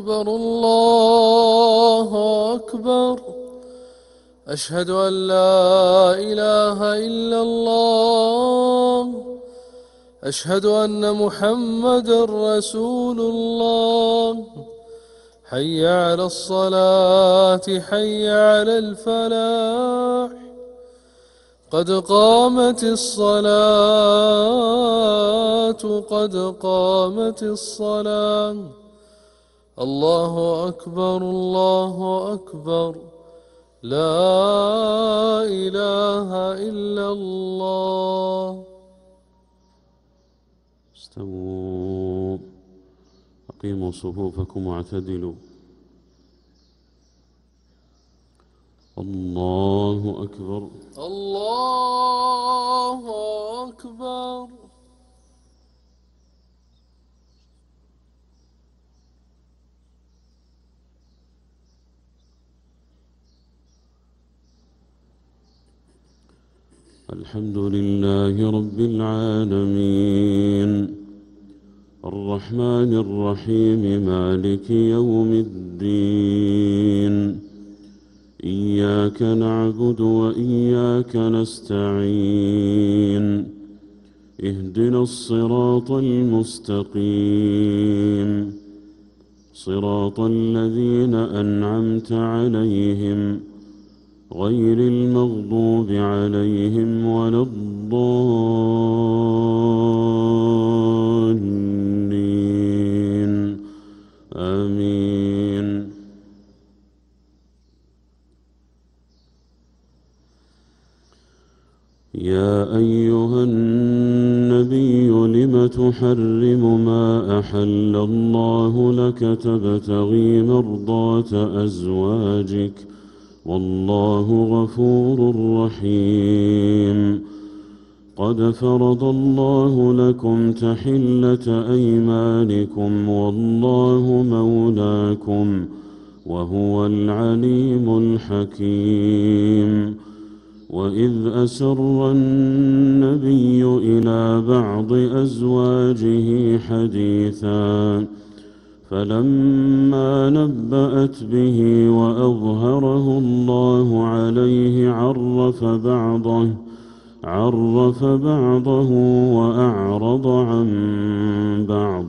أكبر الله أكبر. أشهد أن لا إله إلا الله. أشهد أن محمدا رسول الله. حي على الصلاة حي على الفلاح. قد قامت الصلاة قد قامت الصلاة. الله أكبر الله أكبر. لا إله إلا الله. استووا، أقيموا صفوفكم واعتدلوا. الله أكبر الله أكبر. الحمد لله رب العالمين الرحمن الرحيم مالك يوم الدين. إياك نعبد وإياك نستعين. اهدنا الصراط المستقيم، صراط الذين أنعمت عليهم غير المغضوب عليهم ولا الضالين. آمين. يا أيها النبي لم تحرم ما أحل الله لك تبتغي مرضات أزواجك والله غفور رحيم. قد فرض الله لكم تحلة أيمانكم والله مولاكم وهو العليم الحكيم. وإذ أسر النبي إلى بعض أزواجه حديثا فلما نبأت به وأظهره الله عليه عرف بعضه وأعرض عن بعض.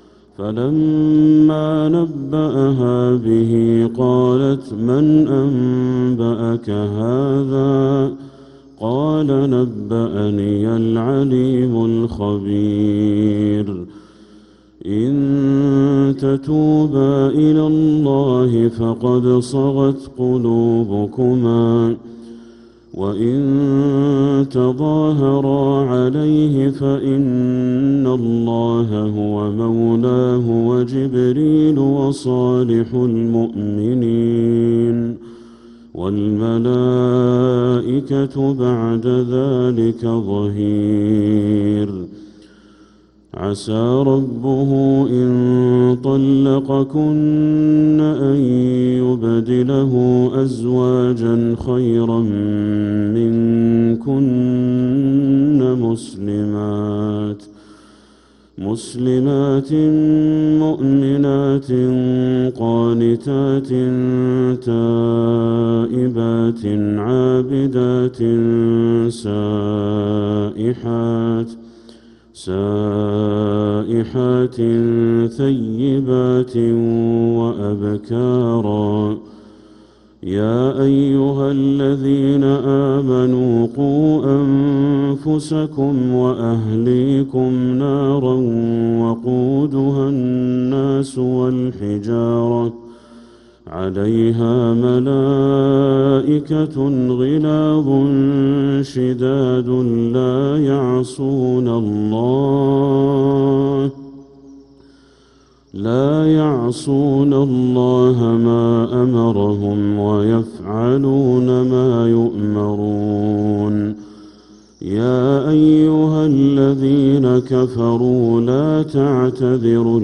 فلما نبأها به قالت من أنبأك هذا؟ قال نبأني العليم الخبير. إن تتوبا إلى الله فقد صغت قلوبكما وإن تظاهرا عليه فإن الله هو مولاه وجبريل وصالح المؤمنين والملائكة بعد ذلك ظهير. عسى ربه إن طلقكن أن يبدله أزواجا خيرا منكن مسلمات مؤمنات قانتات تائبات عابدات سائحات ثيبات وأبكارا. يا أيها الذين آمنوا قوا أنفسكم وأهليكم نارا وقودها الناس والحجارة عليها ملائكة غلاظ شداد لا يعصون الله ما أمرهم ويفعلون ما يؤمرون. يا أيها الذين كفروا لا تعتذروا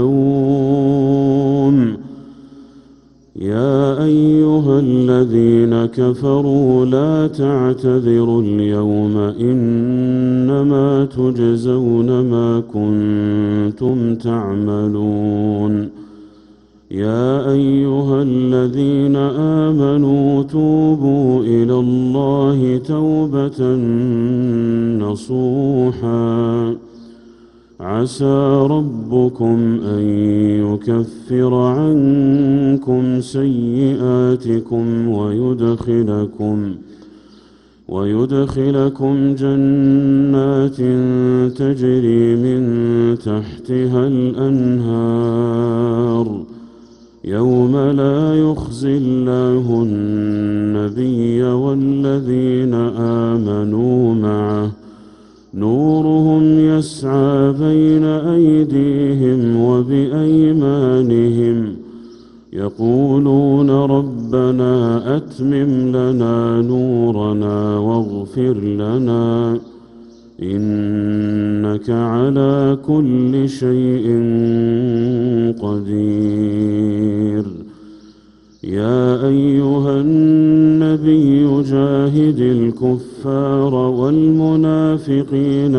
اليوم إنما تجزون ما كنتم تعملون. يا أيها الذين آمنوا توبوا إلى الله توبة نصوحا عسى ربكم أن يكفر عنكم سيئاتكم ويدخلكم جنات تجري من تحتها الأنهار يوم لا يخزي الله النبي والذين آمنوا معه نورهم يسعى بين أيديهم وبأيمانهم يقولون ربنا أتمم لنا نورنا واغفر لنا إنك على كل شيء قدير. يا أيها النبي جاهد الكفار والمنافقين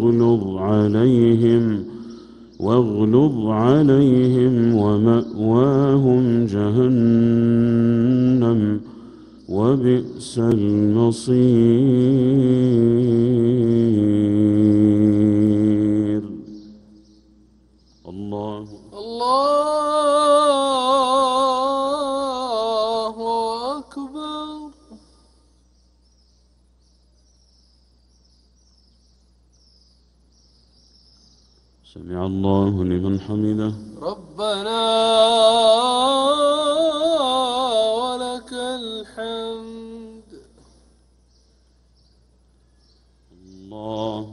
واغلظ عليهم ومأواهم جهنم وبئس المصير. الله أكبر. سمع الله لمن حمده. ربنا ولك الحمد. الله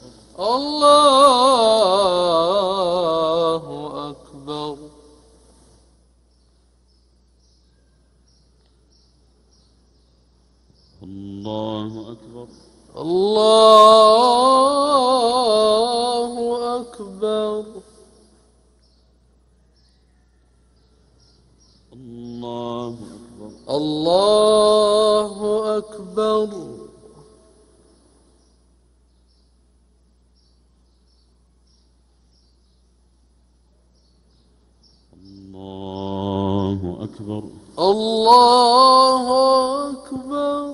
أكبر. الله أكبر. الله أكبر. الله أكبر. الله أكبر. الله أكبر. الله أكبر.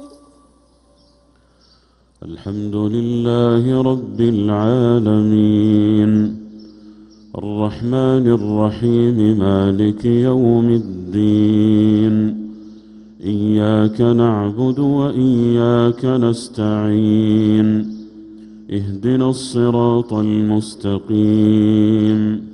الحمد لله رب العالمين الرحمن الرحيم مالك يوم الدين إياك نعبد وإياك نستعين اهدنا الصراط المستقيم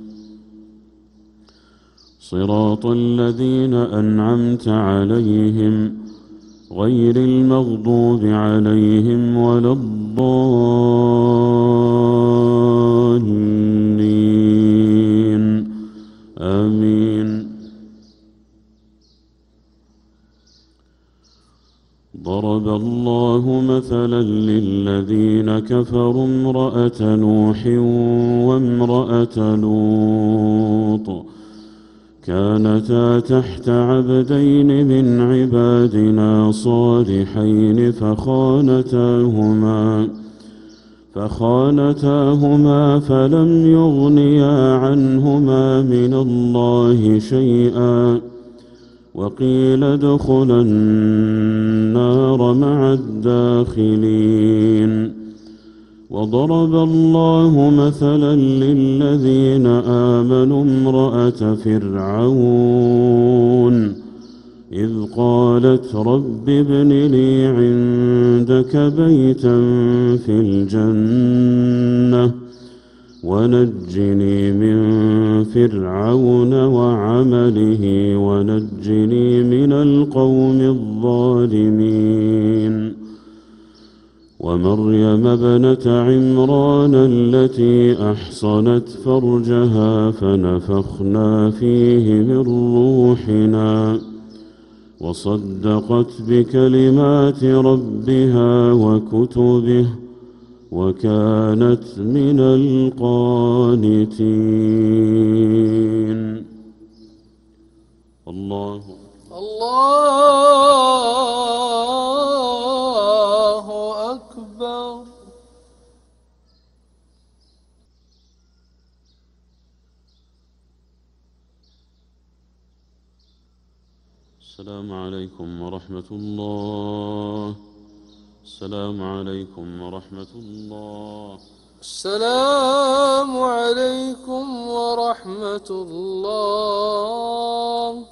صراط الذين أنعمت عليهم غير المغضوب عليهم ولا الضالين آمين. ضرب الله مثلا للذين كفروا امرأة نوح وامرأة لوط كانتا تحت عبدين من عبادنا صالحين فخانتاهما فلم يغنيا عنهما من الله شيئا وقيل ادخلا النار مع الداخلين. وضرب الله مثلا للذين آمنوا امرأة فرعون إذ قالت رب ابن لي عندك بيتا في الجنة ونجني من فرعون وعمله ونجني من القوم الظالمين. ومريم ابنة عمران التي أحصنت فرجها فنفخنا فيه من روحنا وصدقت بكلمات ربها وكتبه وكانت من القانتين. الله أكبر. السلام عليكم ورحمة الله. السلام عليكم ورحمة الله. السلام عليكم ورحمة الله.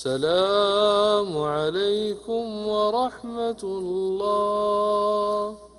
السلام عليكم ورحمة الله.